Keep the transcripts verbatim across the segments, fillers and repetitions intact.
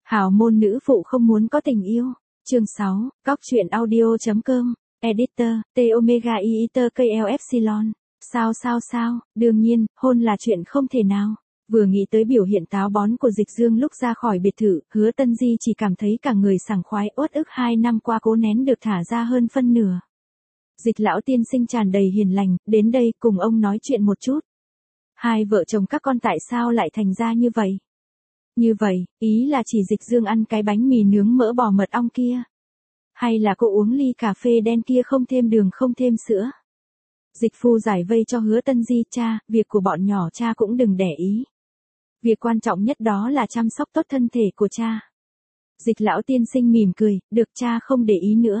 Hào môn nữ phụ không muốn có tình yêu. Chương sáu, Cóc truyện audio chấm com, Editor, T Omega Iiter K L Epsilon. Sao sao sao, đương nhiên, hôn là chuyện không thể nào. Vừa nghĩ tới biểu hiện táo bón của Dịch Dương lúc ra khỏi biệt thự, Hứa Tân Di chỉ cảm thấy cả người sảng khoái, uất ức hai năm qua cố nén được thả ra hơn phân nửa. Dịch lão tiên sinh tràn đầy hiền lành, đến đây cùng ông nói chuyện một chút. Hai vợ chồng các con tại sao lại thành ra như vậy? Như vậy, ý là chỉ Dịch Dương ăn cái bánh mì nướng mỡ bò mật ong kia. Hay là cô uống ly cà phê đen kia không thêm đường không thêm sữa? Dịch phu giải vây cho Hứa Tân Di, cha, việc của bọn nhỏ cha cũng đừng để ý. Việc quan trọng nhất đó là chăm sóc tốt thân thể của cha. Dịch lão tiên sinh mỉm cười, được cha không để ý nữa.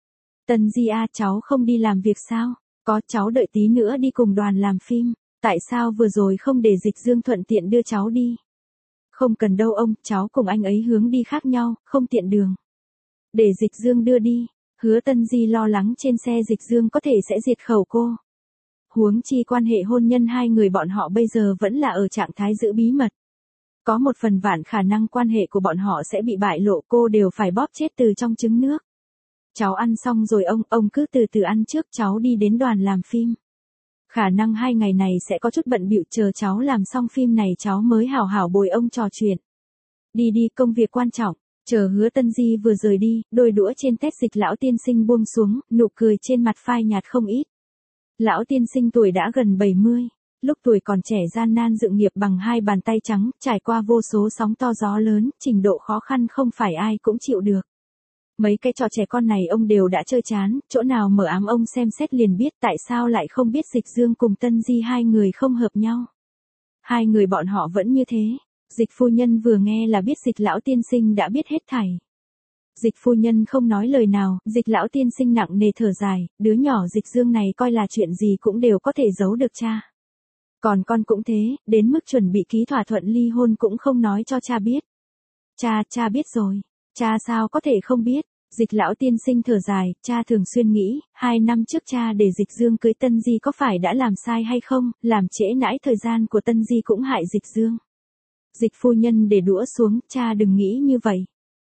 Tân Di à, cháu không đi làm việc sao? Có, cháu đợi tí nữa đi cùng đoàn làm phim. Tại sao vừa rồi không để Dịch Dương thuận tiện đưa cháu đi? Không cần đâu ông, cháu cùng anh ấy hướng đi khác nhau, không tiện đường. Để Dịch Dương đưa đi. Hứa Tân Di lo lắng trên xe Dịch Dương có thể sẽ diệt khẩu cô. Huống chi quan hệ hôn nhân hai người bọn họ bây giờ vẫn là ở trạng thái giữ bí mật. Có một phần vạn khả năng quan hệ của bọn họ sẽ bị bại lộ, cô đều phải bóp chết từ trong trứng nước. Cháu ăn xong rồi ông, ông cứ từ từ ăn trước, cháu đi đến đoàn làm phim. Khả năng hai ngày này sẽ có chút bận bịu, chờ cháu làm xong phim này cháu mới hảo hảo bồi ông trò chuyện. Đi đi, công việc quan trọng. Chờ Hứa Tân Di vừa rời đi, đôi đũa trên tét Dịch lão tiên sinh buông xuống, nụ cười trên mặt phai nhạt không ít. Lão tiên sinh tuổi đã gần bảy mươi, lúc tuổi còn trẻ gian nan dựng nghiệp bằng hai bàn tay trắng, trải qua vô số sóng to gió lớn, trình độ khó khăn không phải ai cũng chịu được. Mấy cái trò trẻ con này ông đều đã chơi chán, chỗ nào mở ám ông xem xét liền biết tại sao lại không biết Dịch Dương cùng Tân Di hai người không hợp nhau. Hai người bọn họ vẫn như thế. Dịch phu nhân vừa nghe là biết Dịch lão tiên sinh đã biết hết thảy. Dịch phu nhân không nói lời nào, Dịch lão tiên sinh nặng nề thở dài, đứa nhỏ Dịch Dương này coi là chuyện gì cũng đều có thể giấu được cha. Còn con cũng thế, đến mức chuẩn bị ký thỏa thuận ly hôn cũng không nói cho cha biết. Cha, cha biết rồi. Cha sao có thể không biết? Dịch lão tiên sinh thở dài, cha thường xuyên nghĩ, hai năm trước cha để Dịch Dương cưới Tân Di có phải đã làm sai hay không, làm trễ nãi thời gian của Tân Di cũng hại Dịch Dương. Dịch phu nhân để đũa xuống, cha đừng nghĩ như vậy.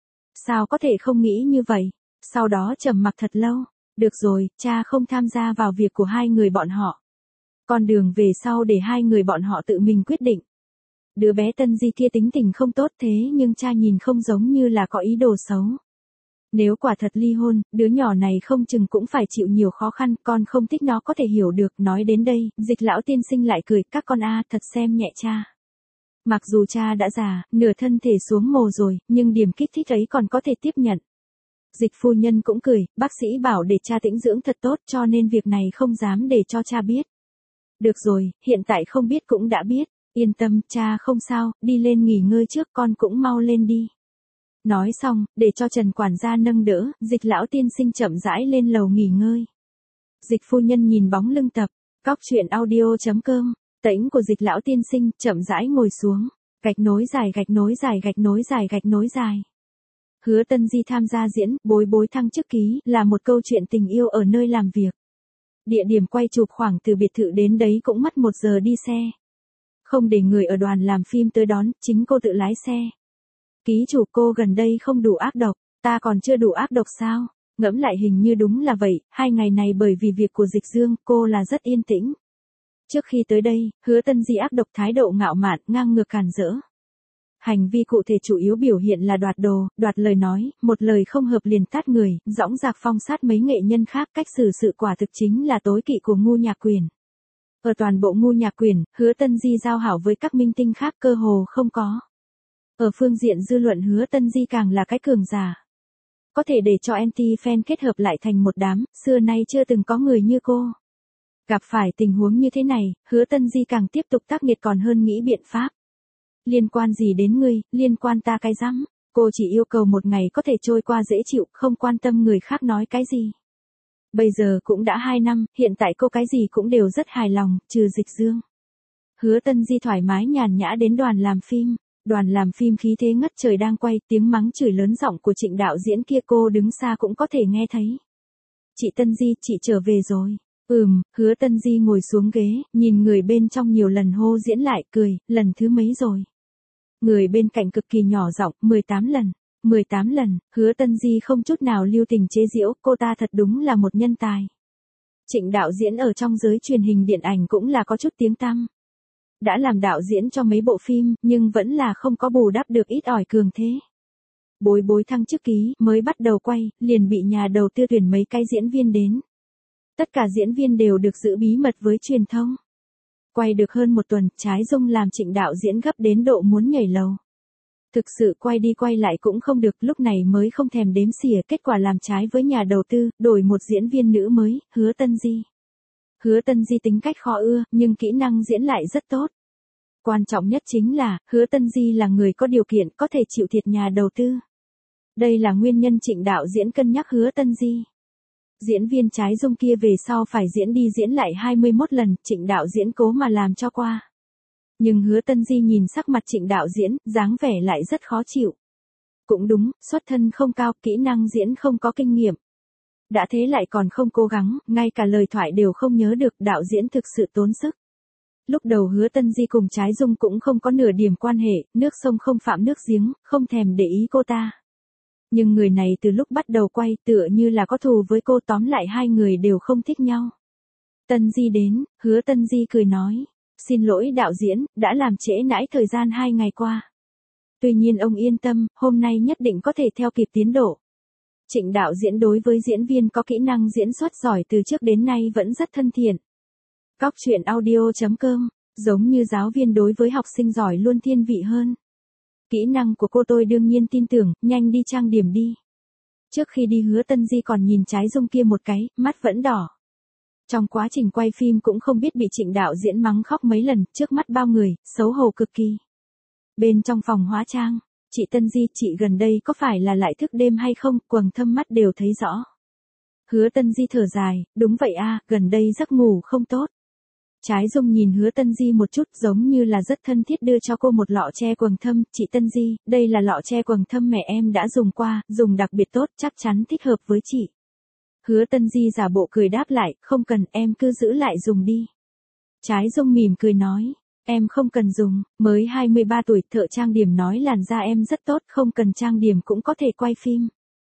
Sao có thể không nghĩ như vậy? Sau đó trầm mặc thật lâu. Được rồi, cha không tham gia vào việc của hai người bọn họ. Con đường về sau để hai người bọn họ tự mình quyết định. Đứa bé Tân Di kia tính tình không tốt thế nhưng cha nhìn không giống như là có ý đồ xấu. Nếu quả thật ly hôn, đứa nhỏ này không chừng cũng phải chịu nhiều khó khăn, con không thích nó có thể hiểu được. Nói đến đây, Dịch lão tiên sinh lại cười, các con a thật xem nhẹ cha. Mặc dù cha đã già, nửa thân thể xuống mồ rồi, nhưng điểm kích thích ấy còn có thể tiếp nhận. Dịch phu nhân cũng cười, bác sĩ bảo để cha tĩnh dưỡng thật tốt cho nên việc này không dám để cho cha biết. Được rồi, hiện tại không biết cũng đã biết, yên tâm, cha không sao, đi lên nghỉ ngơi trước, con cũng mau lên đi. Nói xong, để cho Trần quản gia nâng đỡ, Dịch lão tiên sinh chậm rãi lên lầu nghỉ ngơi. Dịch phu nhân nhìn bóng lưng tập, cóc truyện audio chấm com. Tĩnh của Dịch lão tiên sinh, chậm rãi ngồi xuống, gạch nối dài gạch nối dài gạch nối dài gạch nối dài. Hứa Tân Di tham gia diễn, bối bối thăng chức ký, là một câu chuyện tình yêu ở nơi làm việc. Địa điểm quay chụp khoảng từ biệt thự đến đấy cũng mất một giờ đi xe. Không để người ở đoàn làm phim tới đón, chính cô tự lái xe. Ký chủ cô gần đây không đủ ác độc, ta còn chưa đủ ác độc sao? Ngẫm lại hình như đúng là vậy, hai ngày này bởi vì việc của Dịch Dương, cô là rất yên tĩnh. Trước khi tới đây, Hứa Tân Di ác độc, thái độ ngạo mạn, ngang ngược càn rỡ. Hành vi cụ thể chủ yếu biểu hiện là đoạt đồ, đoạt lời nói, một lời không hợp liền tát người, dõng dạc phong sát mấy nghệ nhân khác, cách xử sự quả thực chính là tối kỵ của ngu nhạc quyền. Ở toàn bộ ngu nhạc quyền, Hứa Tân Di giao hảo với các minh tinh khác cơ hồ không có. Ở phương diện dư luận Hứa Tân Di càng là cái cường giả. Có thể để cho anti-fan kết hợp lại thành một đám, xưa nay chưa từng có người như cô. Gặp phải tình huống như thế này, Hứa Tân Di càng tiếp tục tác nghiệt còn hơn nghĩ biện pháp. Liên quan gì đến ngươi, liên quan ta cái rắm, cô chỉ yêu cầu một ngày có thể trôi qua dễ chịu, không quan tâm người khác nói cái gì. Bây giờ cũng đã hai năm, hiện tại cô cái gì cũng đều rất hài lòng, trừ Dịch Dương. Hứa Tân Di thoải mái nhàn nhã đến đoàn làm phim, đoàn làm phim khí thế ngất trời đang quay, tiếng mắng chửi lớn giọng của Trịnh đạo diễn kia cô đứng xa cũng có thể nghe thấy. Chị Tân Di, chị trở về rồi. Ừm, Hứa Tân Di ngồi xuống ghế, nhìn người bên trong nhiều lần hô diễn lại, cười, lần thứ mấy rồi. Người bên cạnh cực kỳ nhỏ giọng, mười tám lần. mười tám lần, Hứa Tân Di không chút nào lưu tình chế giễu, cô ta thật đúng là một nhân tài. Trịnh đạo diễn ở trong giới truyền hình điện ảnh cũng là có chút tiếng tăm. Đã làm đạo diễn cho mấy bộ phim, nhưng vẫn là không có bù đắp được ít ỏi cường thế. Bối bối thăng chức ký, mới bắt đầu quay, liền bị nhà đầu tư tuyển mấy cái diễn viên đến. Tất cả diễn viên đều được giữ bí mật với truyền thông. Quay được hơn một tuần, Trái Dung làm Trịnh đạo diễn gấp đến độ muốn nhảy lầu. Thực sự quay đi quay lại cũng không được, lúc này mới không thèm đếm xỉa, kết quả làm trái với nhà đầu tư, đổi một diễn viên nữ mới, Hứa Tân Di. Hứa Tân Di tính cách khó ưa, nhưng kỹ năng diễn lại rất tốt. Quan trọng nhất chính là, Hứa Tân Di là người có điều kiện, có thể chịu thiệt nhà đầu tư. Đây là nguyên nhân Trịnh đạo diễn cân nhắc Hứa Tân Di. Diễn viên Trái Dung kia về sau phải diễn đi diễn lại hai mươi mốt lần, Trịnh đạo diễn cố mà làm cho qua. Nhưng Hứa Tân Di nhìn sắc mặt Trịnh đạo diễn, dáng vẻ lại rất khó chịu. Cũng đúng, xuất thân không cao, kỹ năng diễn không có kinh nghiệm. Đã thế lại còn không cố gắng, ngay cả lời thoại đều không nhớ được, đạo diễn thực sự tốn sức. Lúc đầu Hứa Tân Di cùng Trái Dung cũng không có nửa điểm quan hệ, nước sông không phạm nước giếng, không thèm để ý cô ta. Nhưng người này từ lúc bắt đầu quay tựa như là có thù với cô, tóm lại hai người đều không thích nhau. Tân Di đến, Hứa Tân Di cười nói. Xin lỗi đạo diễn, đã làm trễ nãi thời gian hai ngày qua. Tuy nhiên ông yên tâm, hôm nay nhất định có thể theo kịp tiến độ. Trịnh đạo diễn đối với diễn viên có kỹ năng diễn xuất giỏi từ trước đến nay vẫn rất thân thiện. Cóc truyện audio chấm com, giống như giáo viên đối với học sinh giỏi luôn thiên vị hơn. Kỹ năng của cô tôi đương nhiên tin tưởng, nhanh đi trang điểm đi. Trước khi đi Hứa Tân Di còn nhìn Trái Dung kia một cái, mắt vẫn đỏ. Trong quá trình quay phim cũng không biết bị Trịnh đạo diễn mắng khóc mấy lần, trước mắt bao người, xấu hổ cực kỳ. Bên trong phòng hóa trang, chị Tân Di, chị gần đây có phải là lại thức đêm hay không, quầng thâm mắt đều thấy rõ. Hứa Tân Di thở dài, đúng vậy a, gần đây giấc ngủ không tốt. Trái Dung nhìn Hứa Tân Di một chút, giống như là rất thân thiết, đưa cho cô một lọ che quầng thâm, chị Tân Di, đây là lọ che quầng thâm mẹ em đã dùng qua, dùng đặc biệt tốt, chắc chắn thích hợp với chị. Hứa Tân Di giả bộ cười đáp lại, không cần, em cứ giữ lại dùng đi. Trái Dung mỉm cười nói, em không cần dùng, mới hai mươi ba tuổi, thợ trang điểm nói làn da em rất tốt, không cần trang điểm cũng có thể quay phim.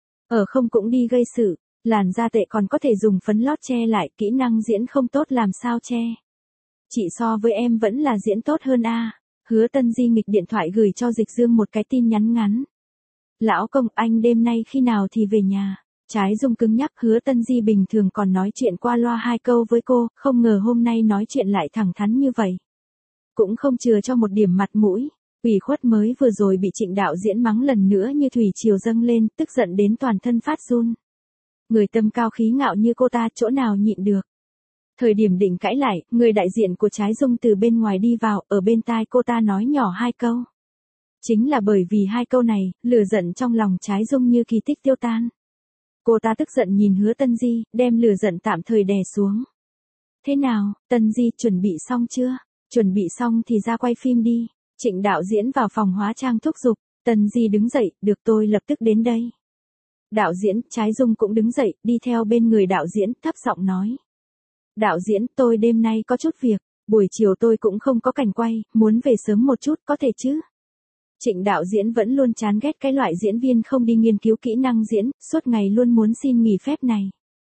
Ở không cũng đi gây sự, làn da tệ còn có thể dùng phấn lót che lại, kỹ năng diễn không tốt làm sao che. Chị so với em vẫn là diễn tốt hơn a. Hứa Tân Di nghịch điện thoại gửi cho Dịch Dương một cái tin nhắn ngắn. Lão công, anh đêm nay khi nào thì về nhà? Trái Dung cứng nhắc, Hứa Tân Di bình thường còn nói chuyện qua loa hai câu với cô, không ngờ hôm nay nói chuyện lại thẳng thắn như vậy. Cũng không chừa cho một điểm mặt mũi, ủy khuất mới vừa rồi bị Trịnh đạo diễn mắng lần nữa như thủy triều dâng lên, tức giận đến toàn thân phát run. Người tâm cao khí ngạo như cô ta chỗ nào nhịn được. Thời điểm định cãi lại, người đại diện của Trái Dung từ bên ngoài đi vào, ở bên tai cô ta nói nhỏ hai câu. Chính là bởi vì hai câu này, lửa giận trong lòng Trái Dung như kỳ tích tiêu tan. Cô ta tức giận nhìn Hứa Tân Di, đem lửa giận tạm thời đè xuống. Thế nào, Tân Di, chuẩn bị xong chưa? Chuẩn bị xong thì ra quay phim đi. Trịnh đạo diễn vào phòng hóa trang thúc giục, Tân Di đứng dậy, được tôi lập tức đến đây. Đạo diễn, Trái Dung cũng đứng dậy, đi theo bên người đạo diễn, thấp giọng nói. Đạo diễn, tôi đêm nay có chút việc, buổi chiều tôi cũng không có cảnh quay, muốn về sớm một chút, có thể chứ? Trịnh đạo diễn vẫn luôn chán ghét cái loại diễn viên không đi nghiên cứu kỹ năng diễn, suốt ngày luôn muốn xin nghỉ phép này.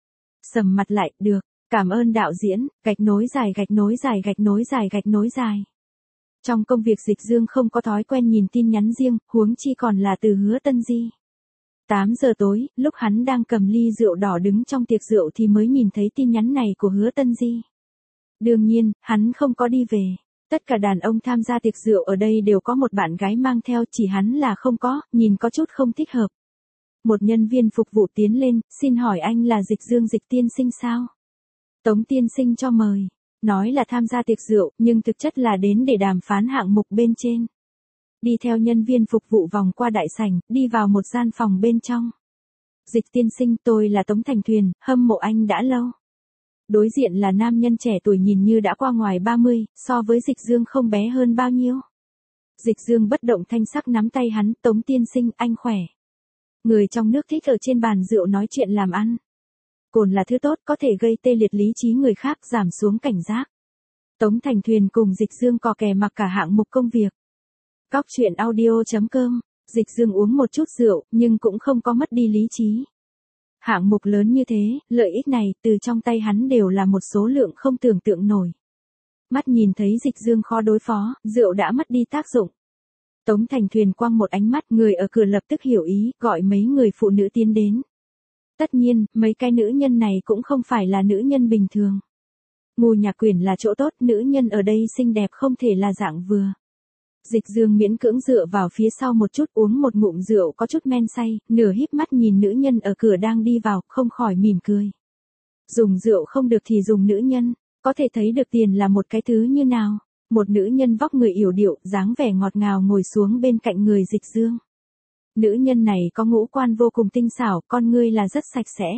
Sầm mặt lại, được, cảm ơn đạo diễn, gạch nối dài gạch nối dài gạch nối dài gạch nối dài. Trong công việc Dịch Dương không có thói quen nhìn tin nhắn riêng, huống chi còn là từ Hứa Tân Di. tám giờ tối, lúc hắn đang cầm ly rượu đỏ đứng trong tiệc rượu thì mới nhìn thấy tin nhắn này của Hứa Tân Di. Đương nhiên, hắn không có đi về. Tất cả đàn ông tham gia tiệc rượu ở đây đều có một bạn gái mang theo, chỉ hắn là không có, nhìn có chút không thích hợp. Một nhân viên phục vụ tiến lên, xin hỏi anh là Dịch Dương Dịch tiên sinh sao? Tống tiên sinh cho mời. Nói là tham gia tiệc rượu, nhưng thực chất là đến để đàm phán hạng mục bên trên. Đi theo nhân viên phục vụ vòng qua đại sảnh, đi vào một gian phòng bên trong. Dịch tiên sinh, tôi là Tống Thành Thuyền, hâm mộ anh đã lâu. Đối diện là nam nhân trẻ tuổi nhìn như đã qua ngoài ba mươi, so với Dịch Dương không bé hơn bao nhiêu. Dịch Dương bất động thanh sắc nắm tay hắn, Tống tiên sinh, anh khỏe. Người trong nước thích ở trên bàn rượu nói chuyện làm ăn. Cồn là thứ tốt, có thể gây tê liệt lý trí người khác, giảm xuống cảnh giác. Tống Thành Thuyền cùng Dịch Dương cò kè mặc cả hạng mục công việc. Cóc truyện audio chấm com, Dịch Dương uống một chút rượu, nhưng cũng không có mất đi lý trí. Hạng mục lớn như thế, lợi ích này, từ trong tay hắn đều là một số lượng không tưởng tượng nổi. Mắt nhìn thấy Dịch Dương khó đối phó, rượu đã mất đi tác dụng. Tống Thành Thuyền quăng một ánh mắt, người ở cửa lập tức hiểu ý, gọi mấy người phụ nữ tiến đến. Tất nhiên, mấy cái nữ nhân này cũng không phải là nữ nhân bình thường. Ngô Nhạc Quyển là chỗ tốt, nữ nhân ở đây xinh đẹp không thể là dạng vừa. Dịch Dương miễn cưỡng dựa vào phía sau một chút, uống một ngụm rượu có chút men say, nửa híp mắt nhìn nữ nhân ở cửa đang đi vào, không khỏi mỉm cười. Dùng rượu không được thì dùng nữ nhân, có thể thấy được tiền là một cái thứ như nào. Một nữ nhân vóc người yểu điệu, dáng vẻ ngọt ngào ngồi xuống bên cạnh người Dịch Dương. Nữ nhân này có ngũ quan vô cùng tinh xảo, con ngươi là rất sạch sẽ.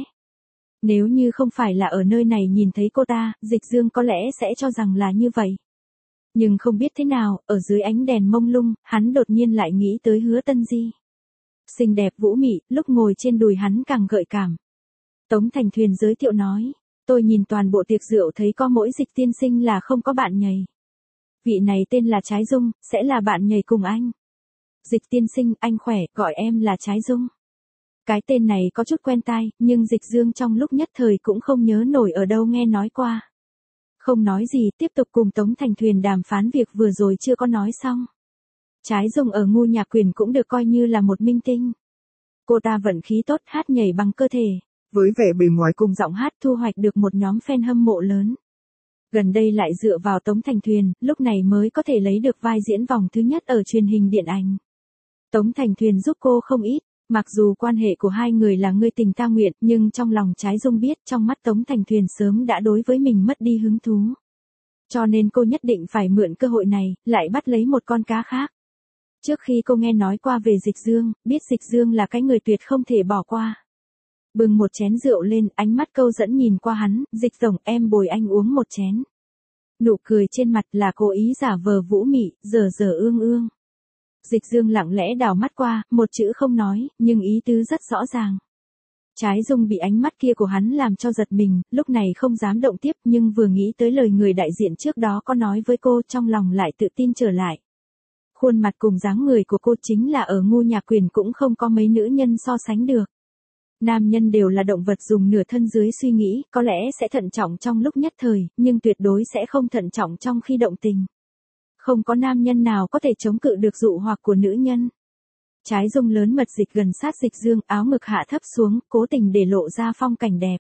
Nếu như không phải là ở nơi này nhìn thấy cô ta, Dịch Dương có lẽ sẽ cho rằng là như vậy. Nhưng không biết thế nào, ở dưới ánh đèn mông lung, hắn đột nhiên lại nghĩ tới Hứa Tân Di. Xinh đẹp vũ mị, lúc ngồi trên đùi hắn càng gợi cảm. Tống Thành Thuyền giới thiệu nói, tôi nhìn toàn bộ tiệc rượu thấy có mỗi Dịch tiên sinh là không có bạn nhảy. Vị này tên là Trái Dung, sẽ là bạn nhảy cùng anh. Dịch tiên sinh, anh khỏe, gọi em là Trái Dung. Cái tên này có chút quen tai, nhưng Dịch Dương trong lúc nhất thời cũng không nhớ nổi ở đâu nghe nói qua. Không nói gì, tiếp tục cùng Tống Thành Thuyền đàm phán việc vừa rồi chưa có nói xong. Trái Dung ở Ngô Nhạc Quyển cũng được coi như là một minh tinh. Cô ta vận khí tốt, hát nhảy bằng cơ thể. Với vẻ bề ngoài cùng giọng hát thu hoạch được một nhóm fan hâm mộ lớn. Gần đây lại dựa vào Tống Thành Thuyền, lúc này mới có thể lấy được vai diễn vòng thứ nhất ở truyền hình điện ảnh. Tống Thành Thuyền giúp cô không ít, mặc dù quan hệ của hai người là ngươi tình ta nguyện, nhưng trong lòng Trái Dung biết trong mắt Tống Thành Thuyền sớm đã đối với mình mất đi hứng thú. Cho nên cô nhất định phải mượn cơ hội này, lại bắt lấy một con cá khác. Trước khi cô nghe nói qua về Dịch Dương, biết Dịch Dương là cái người tuyệt không thể bỏ qua. Bưng một chén rượu lên, ánh mắt câu dẫn nhìn qua hắn, Dịch tổng, em bồi anh uống một chén. Nụ cười trên mặt là cố ý giả vờ vũ mị, giờ giờ ương ương. Dịch Dương lặng lẽ đảo mắt qua, một chữ không nói, nhưng ý tứ rất rõ ràng. Trái Dung bị ánh mắt kia của hắn làm cho giật mình, lúc này không dám động tiếp, nhưng vừa nghĩ tới lời người đại diện trước đó có nói với cô, trong lòng lại tự tin trở lại. Khuôn mặt cùng dáng người của cô chính là ở Ngô Nhạc Quyển cũng không có mấy nữ nhân so sánh được. Nam nhân đều là động vật dùng nửa thân dưới suy nghĩ, có lẽ sẽ thận trọng trong lúc nhất thời, nhưng tuyệt đối sẽ không thận trọng trong khi động tình. Không có nam nhân nào có thể chống cự được dụ hoặc của nữ nhân. Trái Dung lớn mật dịch gần sát Dịch Dương, áo ngực hạ thấp xuống, cố tình để lộ ra phong cảnh đẹp.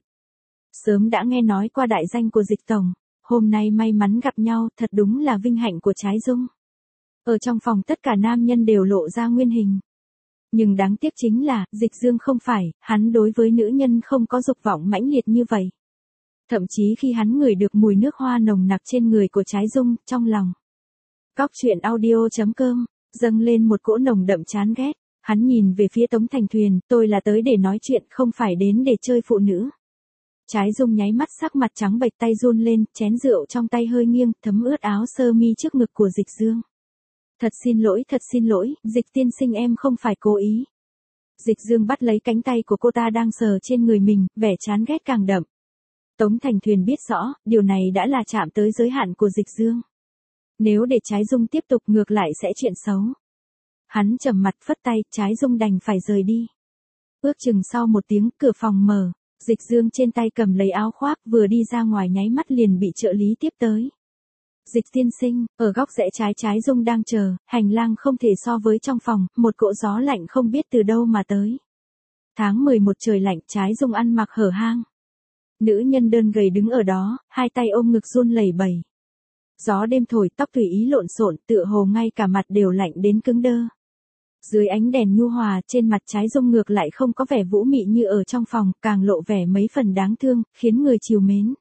Sớm đã nghe nói qua đại danh của Dịch tổng, hôm nay may mắn gặp nhau, thật đúng là vinh hạnh của Trái Dung. Ở trong phòng tất cả nam nhân đều lộ ra nguyên hình. Nhưng đáng tiếc chính là, Dịch Dương không phải, hắn đối với nữ nhân không có dục vọng mãnh liệt như vậy. Thậm chí khi hắn ngửi được mùi nước hoa nồng nặc trên người của Trái Dung, trong lòng. Cóc truyện audio chấm com, dâng lên một cỗ nồng đậm chán ghét. Hắn nhìn về phía Tống Thành Thuyền, tôi là tới để nói chuyện, không phải đến để chơi phụ nữ. Trái Dung nháy mắt sắc mặt trắng bệch, tay run lên, chén rượu trong tay hơi nghiêng, thấm ướt áo sơ mi trước ngực của Dịch Dương. Thật xin lỗi, thật xin lỗi, Dịch tiên sinh em không phải cố ý. Dịch Dương bắt lấy cánh tay của cô ta đang sờ trên người mình, vẻ chán ghét càng đậm. Tống Thành Thuyền biết rõ, điều này đã là chạm tới giới hạn của Dịch Dương. Nếu để Trái Dung tiếp tục ngược lại sẽ chuyện xấu. Hắn trầm mặt phất tay, Trái Dung đành phải rời đi. Ước chừng sau một tiếng, cửa phòng mở, Dịch Dương trên tay cầm lấy áo khoác vừa đi ra ngoài nháy mắt liền bị trợ lý tiếp tới. Dịch tiên sinh, ở góc rẽ trái Trái Dung đang chờ, hành lang không thể so với trong phòng, một cỗ gió lạnh không biết từ đâu mà tới. Tháng mười một trời lạnh, Trái Dung ăn mặc hở hang. Nữ nhân đơn gầy đứng ở đó, hai tay ôm ngực run lẩy bẩy. Gió đêm thổi, tóc tùy ý lộn xộn, tựa hồ ngay cả mặt đều lạnh đến cứng đơ. Dưới ánh đèn nhu hòa, trên mặt Trái Dung ngược lại không có vẻ vũ mị như ở trong phòng, càng lộ vẻ mấy phần đáng thương, khiến người trìu mến.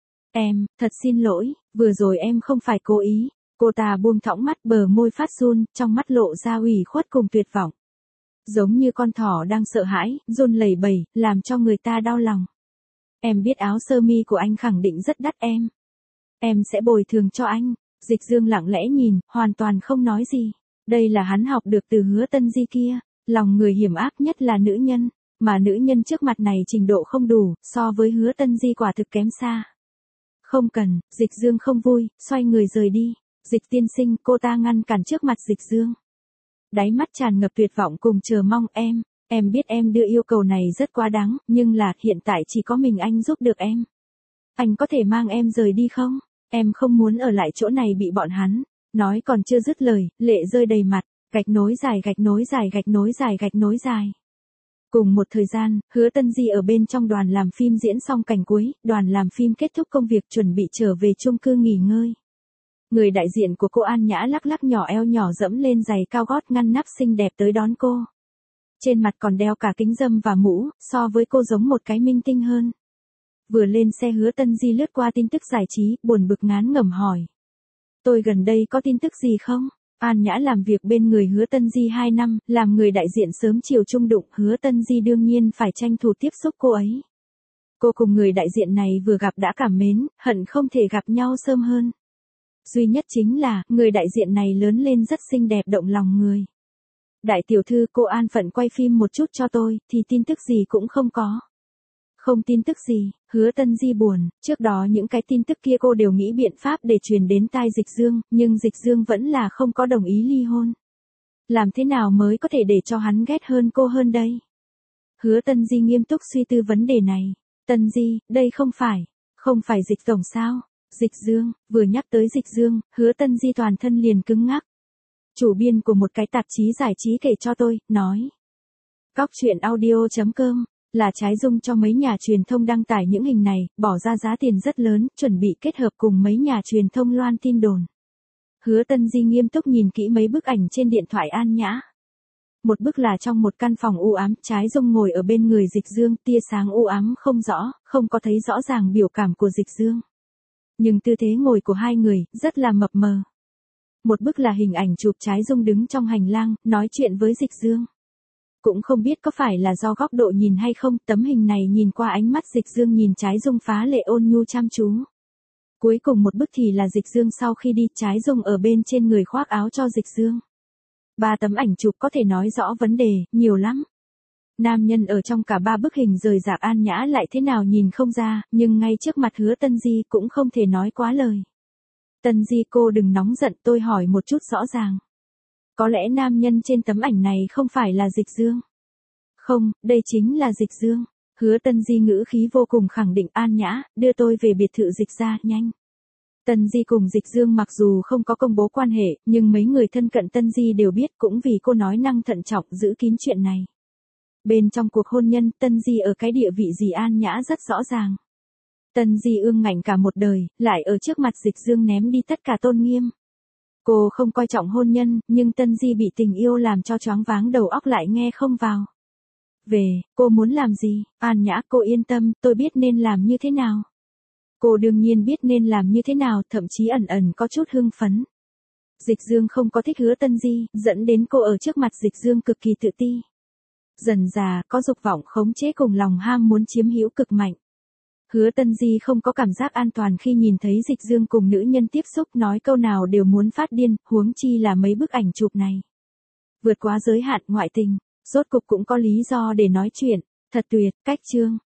Em, thật xin lỗi, vừa rồi em không phải cố ý. Cô ta buông thõng mắt, bờ môi phát run, trong mắt lộ ra ủy khuất cùng tuyệt vọng. Giống như con thỏ đang sợ hãi, run lẩy bẩy, làm cho người ta đau lòng. Em biết áo sơ mi của anh khẳng định rất đắt em. Em sẽ bồi thường cho anh. Dịch Dương lặng lẽ nhìn, hoàn toàn không nói gì. Đây là hắn học được từ Hứa Tân Di kia. Lòng người hiểm ác nhất là nữ nhân. Mà nữ nhân trước mặt này trình độ không đủ, so với Hứa Tân Di quả thực kém xa. Không cần, Dịch Dương không vui, xoay người rời đi. Dịch tiên sinh, cô ta ngăn cản trước mặt Dịch Dương. Đáy mắt tràn ngập tuyệt vọng cùng chờ mong em. Em biết em đưa yêu cầu này rất quá đáng, nhưng là hiện tại chỉ có mình anh giúp được em. Anh có thể mang em rời đi không? Em không muốn ở lại chỗ này bị bọn hắn. Nói còn chưa dứt lời, lệ rơi đầy mặt, gạch nối dài gạch nối dài gạch nối dài gạch nối dài. Cùng một thời gian, Hứa Tân Di ở bên trong đoàn làm phim diễn xong cảnh cuối, đoàn làm phim kết thúc công việc chuẩn bị trở về chung cư nghỉ ngơi. Người đại diện của cô An Nhã lắc lắc nhỏ eo nhỏ dẫm lên giày cao gót ngăn nắp xinh đẹp tới đón cô. Trên mặt còn đeo cả kính râm và mũ, so với cô giống một cái minh tinh hơn. Vừa lên xe Hứa Tân Di lướt qua tin tức giải trí, buồn bực ngán ngẩm hỏi. Tôi gần đây có tin tức gì không? An Nhã làm việc bên người Hứa Tân Di hai năm, làm người đại diện sớm chiều chung đụng, Hứa Tân Di đương nhiên phải tranh thủ tiếp xúc cô ấy. Cô cùng người đại diện này vừa gặp đã cảm mến, hận không thể gặp nhau sớm hơn. Duy nhất chính là, người đại diện này lớn lên rất xinh đẹp động lòng người. Đại tiểu thư, cô an phận quay phim một chút cho tôi, thì tin tức gì cũng không có. Không tin tức gì, Hứa Tân Di buồn, trước đó những cái tin tức kia cô đều nghĩ biện pháp để truyền đến tai Dịch Dương, nhưng Dịch Dương vẫn là không có đồng ý ly hôn. Làm thế nào mới có thể để cho hắn ghét hơn cô hơn đây? Hứa Tân Di nghiêm túc suy tư vấn đề này. Tân Di, đây không phải, không phải Dịch tổng sao? Dịch Dương, vừa nhắc tới Dịch Dương, Hứa Tân Di toàn thân liền cứng ngắc. Chủ biên của một cái tạp chí giải trí kể cho tôi, nói. Cóc truyện audio chấm com là Trái Dung cho mấy nhà truyền thông đăng tải những hình này, bỏ ra giá tiền rất lớn, chuẩn bị kết hợp cùng mấy nhà truyền thông loan tin đồn. Hứa Tân Di nghiêm túc nhìn kỹ mấy bức ảnh trên điện thoại An Nhã. Một bức là trong một căn phòng u ám, Trái Dung ngồi ở bên người Dịch Dương, tia sáng u ám không rõ, không có thấy rõ ràng biểu cảm của Dịch Dương. Nhưng tư thế ngồi của hai người, rất là mập mờ. Một bức là hình ảnh chụp Trái Dung đứng trong hành lang, nói chuyện với Dịch Dương. Cũng không biết có phải là do góc độ nhìn hay không, tấm hình này nhìn qua ánh mắt Dịch Dương nhìn Trái Dung phá lệ ôn nhu chăm chú. Cuối cùng một bức thì là Dịch Dương sau khi đi, Trái Dung ở bên trên người khoác áo cho Dịch Dương. Ba tấm ảnh chụp có thể nói rõ vấn đề, nhiều lắm. Nam nhân ở trong cả ba bức hình rời rạc An Nhã lại thế nào nhìn không ra, nhưng ngay trước mặt Hứa Tân Di cũng không thể nói quá lời. Tân Di, cô đừng nóng giận, tôi hỏi một chút rõ ràng. Có lẽ nam nhân trên tấm ảnh này không phải là Dịch Dương. Không, đây chính là Dịch Dương. Hứa Tân Di ngữ khí vô cùng khẳng định. An Nhã, đưa tôi về biệt thự Dịch gia, nhanh. Tân Di cùng Dịch Dương mặc dù không có công bố quan hệ, nhưng mấy người thân cận Tân Di đều biết, cũng vì cô nói năng thận trọng giữ kín chuyện này. Bên trong cuộc hôn nhân, Tân Di ở cái địa vị gì An Nhã rất rõ ràng. Tân Di ương ngạnh cả một đời, lại ở trước mặt Dịch Dương ném đi tất cả tôn nghiêm. Cô không coi trọng hôn nhân, nhưng Tân Di bị tình yêu làm cho choáng váng đầu óc lại nghe không vào. Về, cô muốn làm gì? An Nhã, cô yên tâm, tôi biết nên làm như thế nào. Cô đương nhiên biết nên làm như thế nào, thậm chí ẩn ẩn có chút hưng phấn. Dịch Dương không có thích Hứa Tân Di, dẫn đến cô ở trước mặt Dịch Dương cực kỳ tự ti. Dần dà, có dục vọng khống chế cùng lòng ham muốn chiếm hữu cực mạnh. Hứa Tân Di không có cảm giác an toàn khi nhìn thấy Dịch Dương cùng nữ nhân tiếp xúc, nói câu nào đều muốn phát điên, huống chi là mấy bức ảnh chụp này. Vượt quá giới hạn ngoại tình, rốt cục cũng có lý do để nói chuyện, thật tuyệt, cách chương.